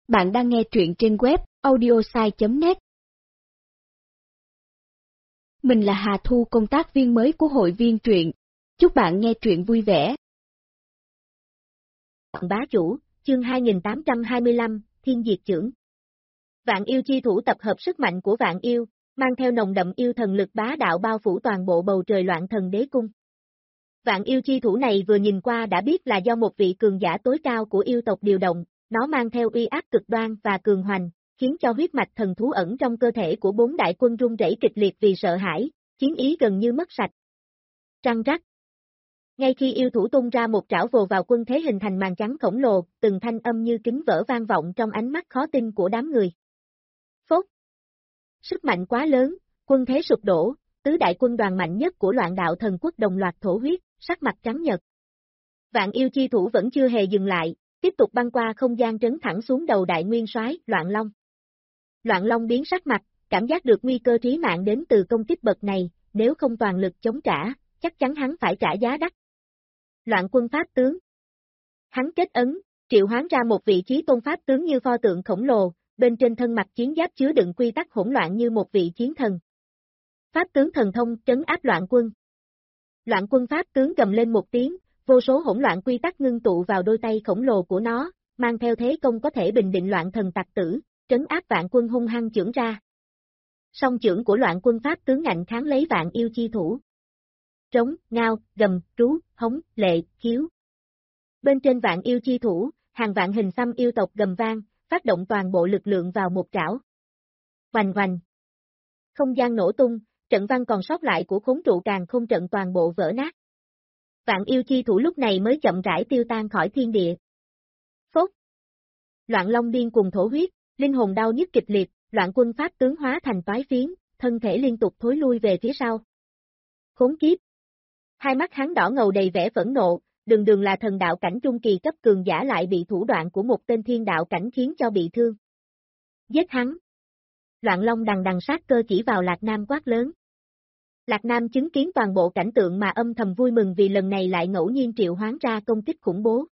Bạn đang nghe truyện trên web audiosai.net. Mình là Hà Thu, công tác viên mới của hội viên truyện. Chúc bạn nghe truyện vui vẻ. Bá chủ, chương 2825, Thiên Diệt Chưởng. Vạn yêu chi thủ tập hợp sức mạnh của vạn yêu, mang theo nồng đậm yêu thần lực bá đạo bao phủ toàn bộ bầu trời Loạn Thần Đế Cung. Vạn yêu chi thủ này vừa nhìn qua đã biết là do một vị cường giả tối cao của yêu tộc điều động, nó mang theo uy áp cực đoan và cường hoành, khiến cho huyết mạch thần thú ẩn trong cơ thể của 4 đại quân run rẩy kịch liệt vì sợ hãi, chiến ý gần như mất sạch. Trăng rắc. Ngay khi yêu thủ tung ra một trảo vồ vào quân thế hình thành màn trắng khổng lồ, từng thanh âm như kính vỡ vang vọng trong ánh mắt khó tin của đám người. Phốt. Sức mạnh quá lớn, quân thế sụp đổ, tứ đại quân đoàn mạnh nhất của Loạn Đạo Thần Quốc đồng loạt thổ huyết, sắc mặt trắng nhợt. Vạn yêu chi thủ vẫn chưa hề dừng lại, tiếp tục băng qua không gian trấn thẳng xuống đầu đại nguyên soái Loạn Long. Loạn Long biến sắc mặt, cảm giác được nguy cơ trí mạng đến từ công kích bậc này, nếu không toàn lực chống trả, chắc chắn hắn phải trả giá đắt. Loạn quân pháp tướng. Hắn kết ấn, triệu hoán ra một vị trí tôn pháp tướng như pho tượng khổng lồ, bên trên thân mặt chiến giáp chứa đựng quy tắc hỗn loạn như một vị chiến thần. Pháp tướng thần thông trấn áp loạn quân. Loạn quân pháp tướng gầm lên một tiếng, vô số hỗn loạn quy tắc ngưng tụ vào đôi tay khổng lồ của nó, mang theo thế công có thể bình định loạn thần tặc tử, trấn áp vạn quân hung hăng chưởng ra. Song chưởng của loạn quân pháp tướng ngạnh kháng lấy vạn yêu chi thủ. Trống, ngao, gầm, rú, hống, lệ, khiếu. Bên trên vạn yêu chi thủ, hàng vạn hình xăm yêu tộc gầm vang, phát động toàn bộ lực lượng vào một trảo. Hoành hoành. Không gian nổ tung, trận văn còn sót lại của khốn trụ càng không trận toàn bộ vỡ nát. Vạn yêu chi thủ lúc này mới chậm rãi tiêu tan khỏi thiên địa. Phốt. Loạn Long điên cùng thổ huyết, linh hồn đau nhức kịch liệt, loạn quân pháp tướng hóa thành toái phiến, thân thể liên tục thối lui về phía sau. Khốn kiếp. Hai mắt hắn đỏ ngầu đầy vẻ phẫn nộ, đường là thần đạo cảnh trung kỳ cấp cường giả lại bị thủ đoạn của một tên thiên đạo cảnh khiến cho bị thương. Giết hắn. Loạn Long đằng đằng sát cơ chỉ vào Lạc Nam quát lớn. Lạc Nam chứng kiến toàn bộ cảnh tượng mà âm thầm vui mừng vì lần này lại ngẫu nhiên triệu hoán ra công kích khủng bố.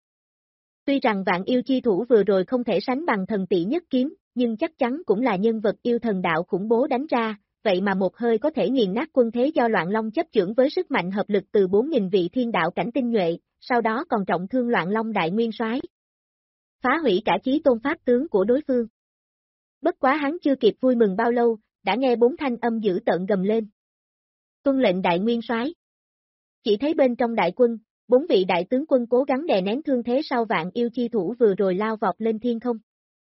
Tuy rằng vạn yêu chi thủ vừa rồi không thể sánh bằng thần tỷ nhất kiếm, nhưng chắc chắn cũng là nhân vật yêu thần đạo khủng bố đánh ra, vậy mà một hơi có thể nghiền nát quân thế do Loạn Long chấp chưởng với sức mạnh hợp lực từ 4.000 vị thiên đạo cảnh tinh nhuệ, sau đó còn trọng thương Loạn Long đại nguyên soái, phá hủy cả chí tôn pháp tướng của đối phương. Bất quá hắn chưa kịp vui mừng bao lâu, đã nghe 4 thanh âm dữ tợn gầm lên. Tuân lệnh đại nguyên soái. Chỉ thấy bên trong đại quân, 4 vị đại tướng quân cố gắng đè nén thương thế sau vạn yêu chi thủ vừa rồi lao vọt lên thiên không.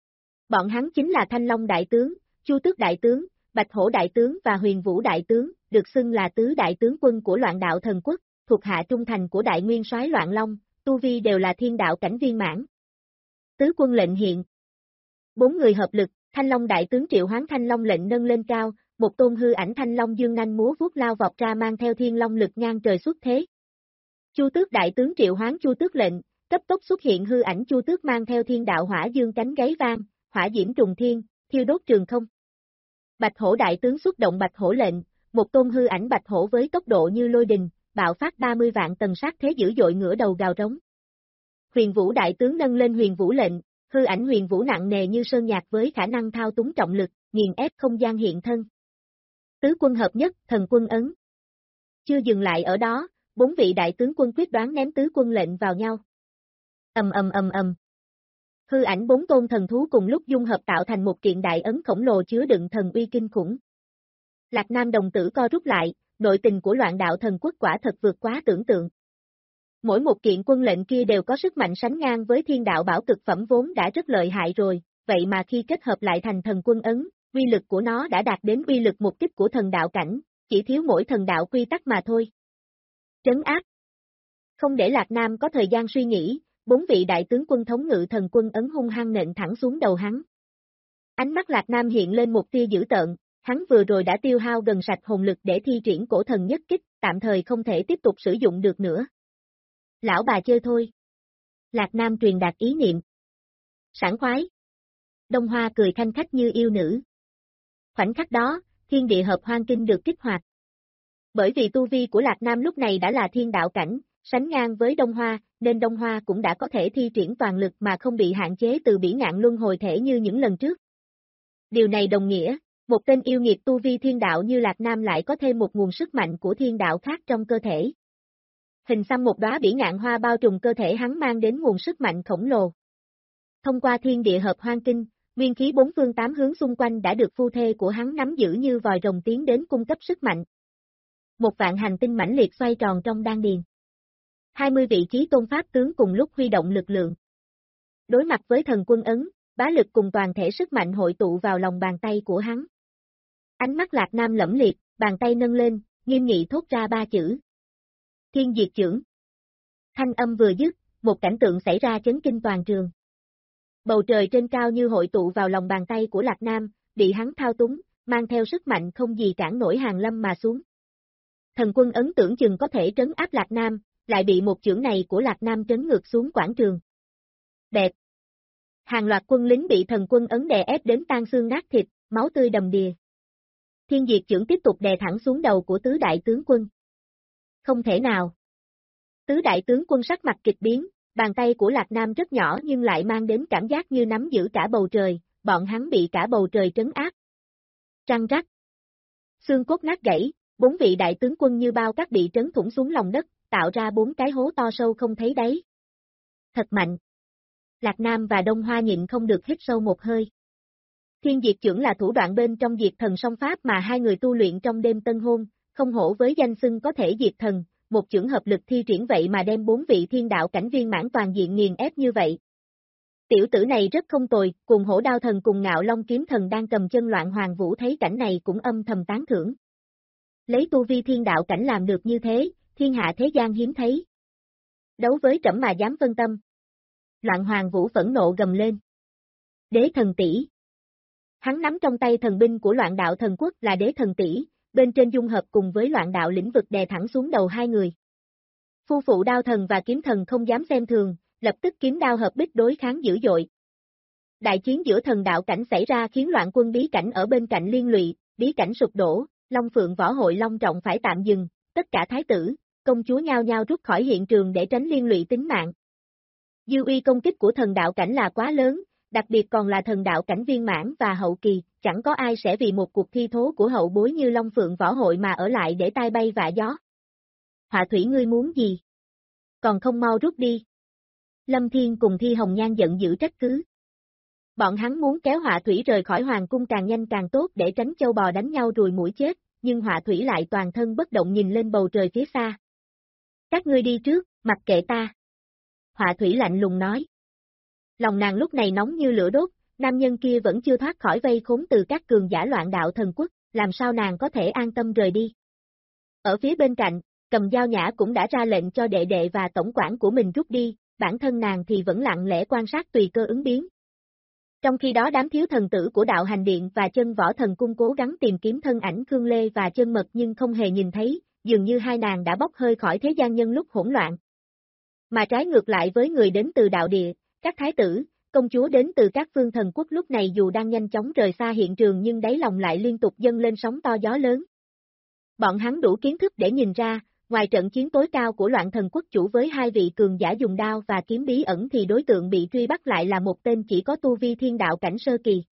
Bọn hắn chính là Thanh Long đại tướng, Chu Tước đại tướng, Bạch Hổ đại tướng và Huyền Vũ đại tướng, được xưng là tứ đại tướng quân của Loạn Đạo Thần Quốc, thuộc hạ trung thành của đại nguyên soái Loạn Long, tu vi đều là thiên đạo cảnh viên mãn. Tứ quân lệnh hiện. 4 người hợp lực, Thanh Long đại tướng triệu hoán Thanh Long lệnh nâng lên cao, một tôn hư ảnh Thanh Long dương nanh múa vuốt lao vọt ra mang theo thiên long lực ngang trời xuất thế. Chu Tước đại tướng triệu hoán Chu Tước lệnh, cấp tốc xuất hiện hư ảnh Chu Tước mang theo thiên đạo hỏa dương cánh gáy vang, hỏa diễm trùng thiên, thiêu đốt trường không. Bạch Hổ đại tướng xuất động Bạch Hổ lệnh, một tôn hư ảnh Bạch Hổ với tốc độ như lôi đình, bạo phát 30 vạn tầng sát thế dữ dội ngửa đầu gào rống. Huyền Vũ đại tướng nâng lên Huyền Vũ lệnh, hư ảnh Huyền Vũ nặng nề như sơn nhạc với khả năng thao túng trọng lực, nghiền ép không gian hiện thân. Tứ quân hợp nhất, thần quân ấn. Chưa dừng lại ở đó, 4 vị đại tướng quân quyết đoán ném tứ quân lệnh vào nhau. Ầm. Hư ảnh 4 tôn thần thú cùng lúc dung hợp tạo thành một kiện đại ấn khổng lồ chứa đựng thần uy kinh khủng. Lạc Nam đồng tử co rút lại, nội tình của Loạn Đạo Thần Quốc quả thật vượt quá tưởng tượng. Mỗi một kiện quân lệnh kia đều có sức mạnh sánh ngang với thiên đạo bảo cực phẩm vốn đã rất lợi hại rồi, vậy mà khi kết hợp lại thành thần quân ấn, uy lực của nó đã đạt đến uy lực một kích của thần đạo cảnh, chỉ thiếu mỗi thần đạo quy tắc mà thôi. Trấn áp. Không để Lạc Nam có thời gian suy nghĩ, 4 vị đại tướng quân thống ngự thần quân ấn hung hăng nện thẳng xuống đầu hắn. Ánh mắt Lạc Nam hiện lên một tia dữ tợn, hắn vừa rồi đã tiêu hao gần sạch hồn lực để thi triển cổ thần nhất kích, tạm thời không thể tiếp tục sử dụng được nữa. Lão bà chơi thôi. Lạc Nam truyền đạt ý niệm. Sảng khoái. Đông Hoa cười khanh khách như yêu nữ. Khoảnh khắc đó, thiên địa hợp hoang kinh được kích hoạt. Bởi vì tu vi của Lạc Nam lúc này đã là thiên đạo cảnh, sánh ngang với Đông Hoa, nên Đông Hoa cũng đã có thể thi triển toàn lực mà không bị hạn chế từ bỉ ngạn luân hồi thể như những lần trước. Điều này đồng nghĩa, một tên yêu nghiệt tu vi thiên đạo như Lạc Nam lại có thêm một nguồn sức mạnh của thiên đạo khác trong cơ thể. Hình xăm một đóa bỉ ngạn hoa bao trùm cơ thể hắn mang đến nguồn sức mạnh khổng lồ. Thông qua thiên địa hợp hoang kinh, nguyên khí bốn phương tám hướng xung quanh đã được phu thê của hắn nắm giữ như vòi rồng tiến đến cung cấp sức mạnh. Một vạn hành tinh mãnh liệt xoay tròn trong đan điền. 20 vị chí tôn pháp tướng cùng lúc huy động lực lượng. Đối mặt với thần quân ấn, bá lực cùng toàn thể sức mạnh hội tụ vào lòng bàn tay của hắn. Ánh mắt Lạc Nam lẫm liệt, bàn tay nâng lên, nghiêm nghị thốt ra ba chữ. Thiên diệt chưởng. Thanh âm vừa dứt, một cảnh tượng xảy ra chấn kinh toàn trường. Bầu trời trên cao như hội tụ vào lòng bàn tay của Lạc Nam, bị hắn thao túng, mang theo sức mạnh không gì cản nổi hàng lâm mà xuống. Thần quân ấn tưởng chừng có thể trấn áp Lạc Nam, lại bị một chưởng này của Lạc Nam trấn ngược xuống quảng trường. Bẹp. Hàng loạt quân lính bị thần quân ấn đè ép đến tan xương nát thịt, máu tươi đầm đìa. Thiên diệt chưởng tiếp tục đè thẳng xuống đầu của tứ đại tướng quân. Không thể nào. Tứ đại tướng quân sắc mặt kịch biến, bàn tay của Lạc Nam rất nhỏ nhưng lại mang đến cảm giác như nắm giữ cả bầu trời, bọn hắn bị cả bầu trời trấn áp. Răng rắc. Xương cốt nát gãy, 4 vị đại tướng quân như bao cát bị trấn thủng xuống lòng đất, tạo ra 4 cái hố to sâu không thấy đáy. Thật mạnh. Lạc Nam và Đông Hoa nhịn không được hít sâu một hơi. Thiên diệt chưởng là thủ đoạn bên trong diệt thần song pháp mà hai người tu luyện trong đêm tân hôn, không hổ với danh xưng có thể diệt thần, một chưởng hợp lực thi triển vậy mà đem 4 vị thiên đạo cảnh viên mãn toàn diện nghiền ép như vậy. Tiểu tử này rất không tồi, cùng hổ đao thần cùng ngạo long kiếm thần đang cầm chân loạn hoàng vũ thấy cảnh này cũng âm thầm tán thưởng. Lấy tu vi thiên đạo cảnh làm được như thế, thiên hạ thế gian hiếm thấy. Đấu với trẫm mà dám phân tâm. Loạn hoàng vũ phẫn nộ gầm lên. Đế thần tỷ. Hắn nắm trong tay thần binh của loạn đạo thần quốc là đế thần tỷ, bên trên dung hợp cùng với loạn đạo lĩnh vực đè thẳng xuống đầu hai người. Phu phụ đao thần và kiếm thần không dám xem thường, lập tức kiếm đao hợp bích đối kháng dữ dội. Đại chiến giữa thần đạo cảnh xảy ra khiến loạn quân bí cảnh ở bên cạnh liên lụy, bí cảnh sụp đổ, Long Phượng võ hội long trọng phải tạm dừng, tất cả thái tử, công chúa nhao nhao rút khỏi hiện trường để tránh liên lụy tính mạng. Dư uy công kích của thần đạo cảnh là quá lớn, đặc biệt còn là thần đạo cảnh viên mãn và hậu kỳ, chẳng có ai sẽ vì một cuộc thi thố của hậu bối như Long Phượng võ hội mà ở lại để tai bay vạ gió. Họa thủy ngươi muốn gì? Còn không mau rút đi. Lâm Thiên cùng Thi Hồng Nhan giận dữ trách cứ. Bọn hắn muốn kéo Họa thủy rời khỏi hoàng cung càng nhanh càng tốt để tránh châu bò đánh nhau rùi mũi chết, nhưng Họa thủy lại toàn thân bất động nhìn lên bầu trời phía xa. Các ngươi đi trước, mặc kệ ta. Họa thủy lạnh lùng nói. Lòng nàng lúc này nóng như lửa đốt, nam nhân kia vẫn chưa thoát khỏi vây khốn từ các cường giả loạn đạo thần quốc, làm sao nàng có thể an tâm rời đi. Ở phía bên cạnh, Cầm Dao Nhã cũng đã ra lệnh cho đệ đệ và tổng quản của mình rút đi, bản thân nàng thì vẫn lặng lẽ quan sát tùy cơ ứng biến. Trong khi đó đám thiếu thần tử của đạo hành điện và chân võ thần cung cố gắng tìm kiếm thân ảnh Khương Lê và chân mật nhưng không hề nhìn thấy, dường như hai nàng đã bốc hơi khỏi thế gian nhân lúc hỗn loạn. Mà trái ngược lại với người đến từ đạo địa, các thái tử, công chúa đến từ các phương thần quốc lúc này dù đang nhanh chóng rời xa hiện trường nhưng đáy lòng lại liên tục dâng lên sóng to gió lớn. Bọn hắn đủ kiến thức để nhìn ra, ngoài trận chiến tối cao của loạn thần quốc chủ với hai vị cường giả dùng đao và kiếm bí ẩn thì đối tượng bị truy bắt lại là một tên chỉ có tu vi thiên đạo cảnh sơ kỳ.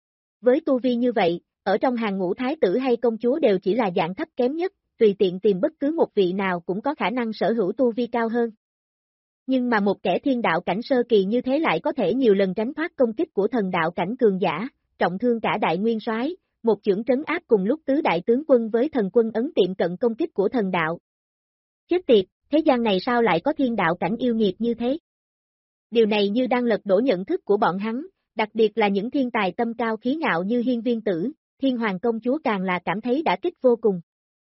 Với tu vi như vậy, ở trong hàng ngũ thái tử hay công chúa đều chỉ là dạng thấp kém nhất, tùy tiện tìm bất cứ một vị nào cũng có khả năng sở hữu tu vi cao hơn. Nhưng mà một kẻ thiên đạo cảnh sơ kỳ như thế lại có thể nhiều lần tránh thoát công kích của thần đạo cảnh cường giả, trọng thương cả đại nguyên soái, một chưởng trấn áp cùng lúc tứ đại tướng quân với thần quân ấn tiệm cận công kích của thần đạo. Chết tiệt, thế gian này sao lại có thiên đạo cảnh yêu nghiệt như thế? Điều này như đang lật đổ nhận thức của bọn hắn, đặc biệt là những thiên tài tâm cao khí ngạo như Hiên Viên Tử, Thiên Hoàng công chúa càng là cảm thấy đả kích vô cùng.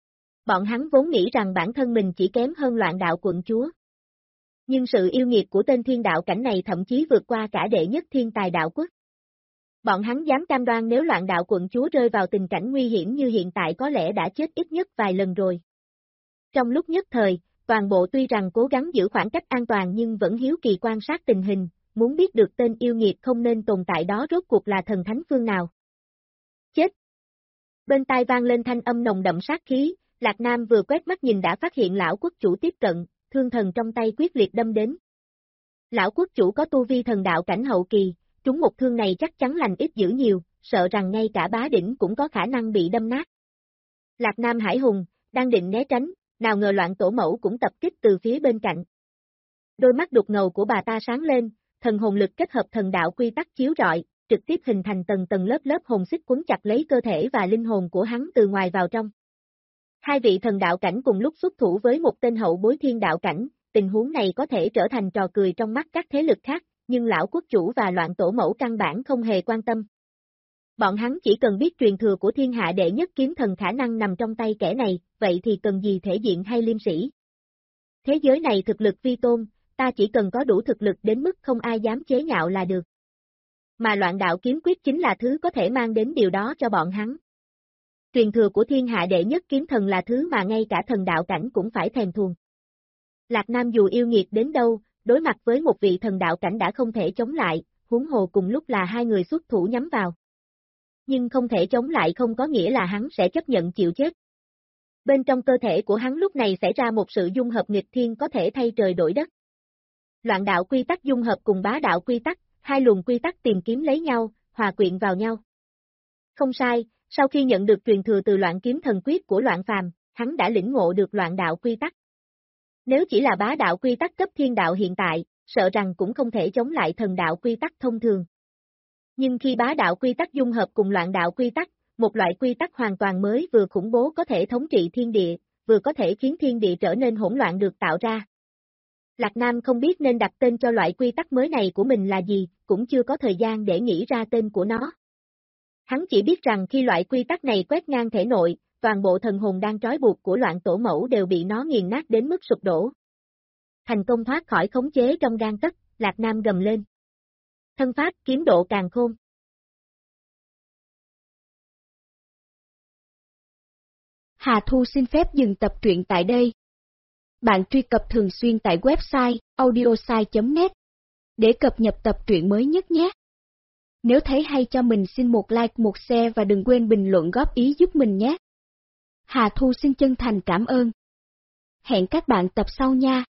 Bọn hắn vốn nghĩ rằng bản thân mình chỉ kém hơn loạn đạo quận chúa. Nhưng sự yêu nghiệt của tên thiên đạo cảnh này thậm chí vượt qua cả đệ nhất thiên tài đạo quốc. Bọn hắn dám cam đoan nếu loạn đạo quận chúa rơi vào tình cảnh nguy hiểm như hiện tại có lẽ đã chết ít nhất vài lần rồi. Trong lúc nhất thời, toàn bộ tuy rằng cố gắng giữ khoảng cách an toàn nhưng vẫn hiếu kỳ quan sát tình hình, muốn biết được tên yêu nghiệt không nên tồn tại đó rốt cuộc là thần thánh phương nào. Chết! Bên tai vang lên thanh âm nồng đậm sát khí, Lạc Nam vừa quét mắt nhìn đã phát hiện lão quốc chủ tiếp cận, thương thần trong tay quyết liệt đâm đến. Lão quốc chủ có tu vi thần đạo cảnh hậu kỳ, trúng một thương này chắc chắn lành ít dữ nhiều, sợ rằng ngay cả bá đỉnh cũng có khả năng bị đâm nát. Lạc Nam Hải Hùng, đang định né tránh, nào ngờ Loạn Tổ Mẫu cũng tập kích từ phía bên cạnh. Đôi mắt đục ngầu của bà ta sáng lên, thần hồn lực kết hợp thần đạo quy tắc chiếu rọi, trực tiếp hình thành tầng tầng lớp lớp hồn xích quấn chặt lấy cơ thể và linh hồn của hắn từ ngoài vào trong. Hai vị thần đạo cảnh cùng lúc xuất thủ với một tên hậu bối thiên đạo cảnh, tình huống này có thể trở thành trò cười trong mắt các thế lực khác, nhưng lão quốc chủ và Loạn Tổ Mẫu căn bản không hề quan tâm. Bọn hắn chỉ cần biết truyền thừa của thiên hạ đệ nhất kiếm thần khả năng nằm trong tay kẻ này, vậy thì cần gì thể diện hay liêm sĩ. Thế giới này thực lực vi tôn, ta chỉ cần có đủ thực lực đến mức không ai dám chế nhạo là được. Mà Loạn Đạo Kiếm Quyết chính là thứ có thể mang đến điều đó cho bọn hắn. Truyền thừa của thiên hạ đệ nhất kiếm thần là thứ mà ngay cả thần đạo cảnh cũng phải thèm thuồng. Lạc Nam dù yêu nghiệt đến đâu, đối mặt với một vị thần đạo cảnh đã không thể chống lại, huống hồ cùng lúc là hai người xuất thủ nhắm vào. Nhưng không thể chống lại không có nghĩa là hắn sẽ chấp nhận chịu chết. Bên trong cơ thể của hắn lúc này xảy ra một sự dung hợp nghịch thiên có thể thay trời đổi đất. Loạn đạo quy tắc dung hợp cùng bá đạo quy tắc, hai luồng quy tắc tìm kiếm lấy nhau, hòa quyện vào nhau. Không sai, sau khi nhận được truyền thừa từ Loạn Kiếm Thần Quyết của Loạn Phàm, hắn đã lĩnh ngộ được loạn đạo quy tắc. Nếu chỉ là bá đạo quy tắc cấp thiên đạo hiện tại, sợ rằng cũng không thể chống lại thần đạo quy tắc thông thường. Nhưng khi bá đạo quy tắc dung hợp cùng loạn đạo quy tắc, một loại quy tắc hoàn toàn mới vừa khủng bố có thể thống trị thiên địa, vừa có thể khiến thiên địa trở nên hỗn loạn được tạo ra. Lạc Nam không biết nên đặt tên cho loại quy tắc mới này của mình là gì, cũng chưa có thời gian để nghĩ ra tên của nó. Hắn chỉ biết rằng khi loại quy tắc này quét ngang thể nội, toàn bộ thần hồn đang trói buộc của Loạn Tổ Mẫu đều bị nó nghiền nát đến mức sụp đổ. Thành công thoát khỏi khống chế trong gang tấc, Lạc Nam gầm lên. Thân pháp kiếm độ càn khôn. Hà Thu xin phép dừng tập truyện tại đây. Bạn truy cập thường xuyên tại website audiosai.net để cập nhật tập truyện mới nhất nhé. Nếu thấy hay cho mình xin một like, một share và đừng quên bình luận góp ý giúp mình nhé. Hà Thu xin chân thành cảm ơn. Hẹn các bạn tập sau nha.